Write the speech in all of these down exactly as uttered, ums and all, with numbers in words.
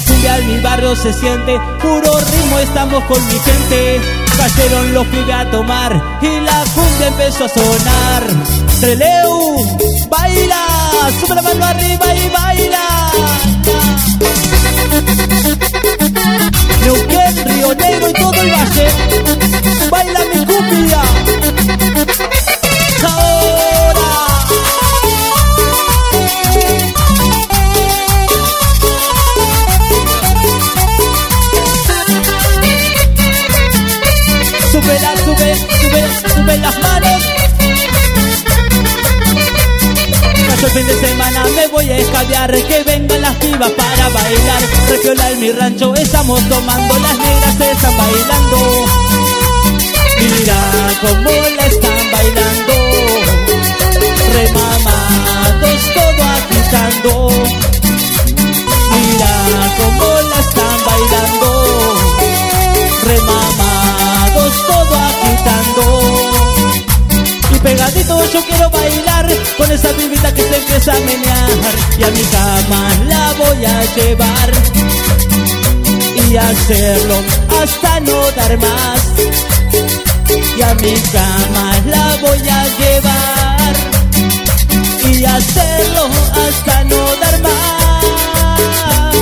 La cumbia en mi barrio se siente, puro ritmo estamos con mi gente. Cayeron los pibes a tomar y la cumbia empezó a sonar. Releu, baila, sube la mano arriba y baila. Neuquén, Río Negro y todo el valle, baila mi cumbia. Ahora sube, la, sube, sube, sube las manos. Cayó el fin de semana, me voy a escabiar, que vengan las pibas para bailar. Regiola en mi rancho, estamos tomando, las negras están bailando. Mira cómo la están bailando, remamados todo agitando. Mira cómo la están bailando, remamados todo agitando. Y pegadito yo quiero bailar con esa pibita que se empieza a menear. Y a mi cama la voy a llevar y hacerlo hasta no dar más. Y a mi cama la voy a llevar y hacerlo hasta no dar más.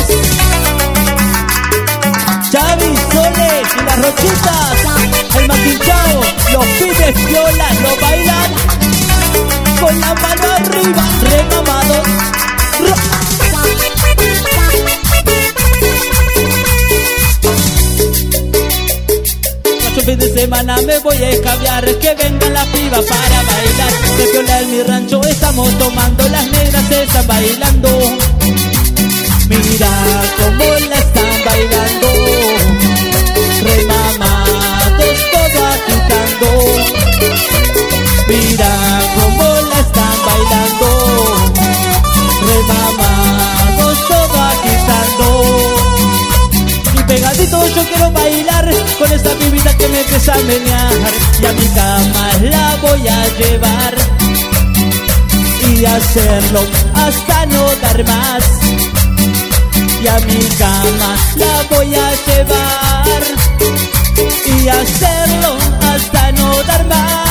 Xavi, Sole y las Rochitas, el Maquinchao, los pibes violas lo bailan con la mano arriba, remamados. Fin de semana me voy a escabiar, que vengan las pibas para bailar. De viola en mi rancho estamos tomando, las negras están bailando. Mira cómo la están bailando, remamados todo agitando. Mira cómo la están bailando, remamados todo agitando. Y pegadito yo quiero bailar con esta pibita que me empieza a menear. Y a mi cama la voy a llevar y hacerlo hasta no dar más. Y a mi cama la voy a llevar y hacerlo hasta no dar más.